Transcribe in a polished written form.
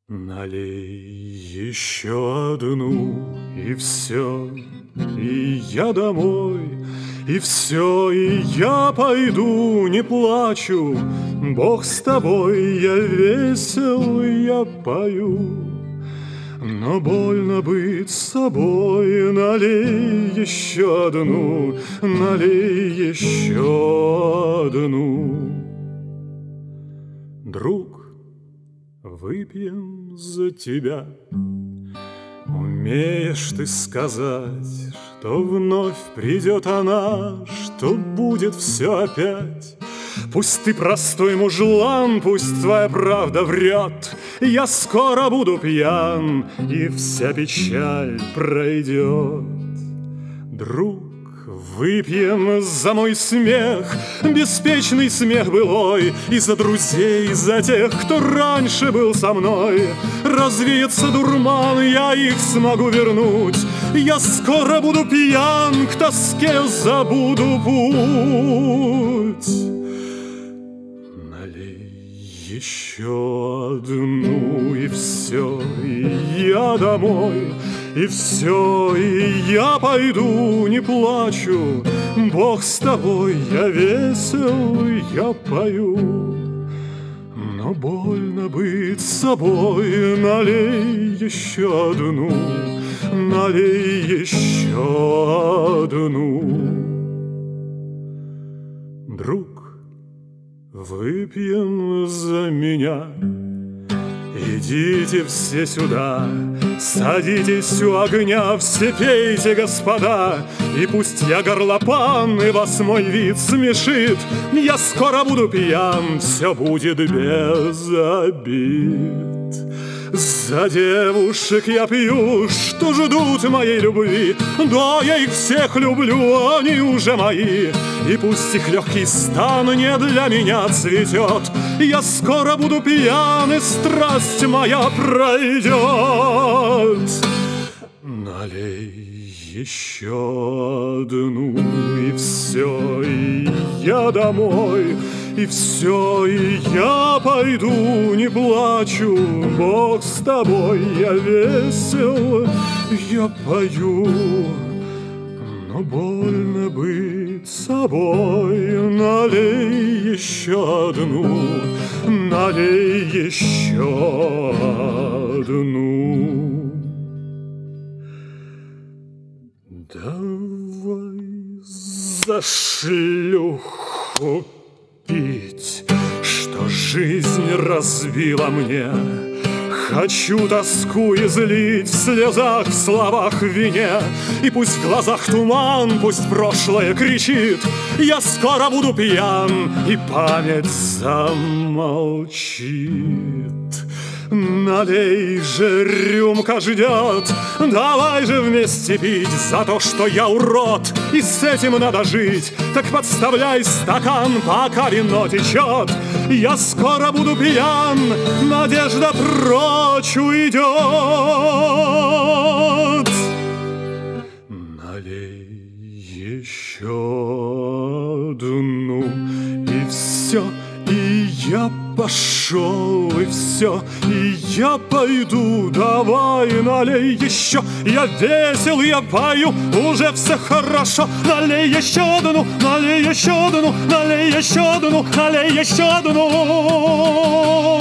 Налей еще одну, и все, и я домой, и все, и я пойду, не плачу. Бог с тобой, я весел, я пою. Но больно быть с собой. Налей еще одну, налей еще одну. Друг, выпьем за тебя. Умеешь ты сказать, что вновь придет она, что будет все опять. Пусть ты простой мужлан, пусть твоя правда врет, я скоро буду пьян, и вся печаль пройдет. Друг, выпьем за мой смех, беспечный смех былой, и за друзей, за тех, кто раньше был со мной. Развеется дурман, я их смогу вернуть, я скоро буду пьян, к тоске забуду путь. Еще одну, и все, и я домой, и все, и я пойду, не плачу. Бог с тобой, я весел, я пою. Но больно быть с собой. Налей еще одну, налей еще одну. Друг, выпьем за меня. Идите все сюда, садитесь у огня, все пейте, господа, и пусть я горлопан, и вас мой вид смешит, я скоро буду пьян, все будет без обид. За девушек я пью, что ждут моей любви, да я их всех люблю, они уже мои. И пусть их легкий стан не для меня цветет, я скоро буду пьян, и страсть моя пройдет. Налей еще одну, и все, и я домой, и все, и я пойду, не плачу. Бог с тобой, я весел, я пою. Но больно быть с собой. Налей еще одну, налей еще одну. Давай за шлюху пить, что жизнь разбила мне. Хочу тоску излить в слезах, в словах, в вине. И пусть в глазах туман, пусть прошлое кричит, я скоро буду пьян, и память замолчит. Налей же, рюмка ждет, давай же вместе пить за то, что я урод, и с этим надо жить. Так подставляй стакан, пока вино течет, я скоро буду пьян, надежда прочь уйдет. Налей еще одну, и все, и я пошел, и все, и я пойду. Давай, налей еще, я весел, я пою, уже все хорошо. Налей еще одну, налей еще одну, налей еще одну, налей еще одну.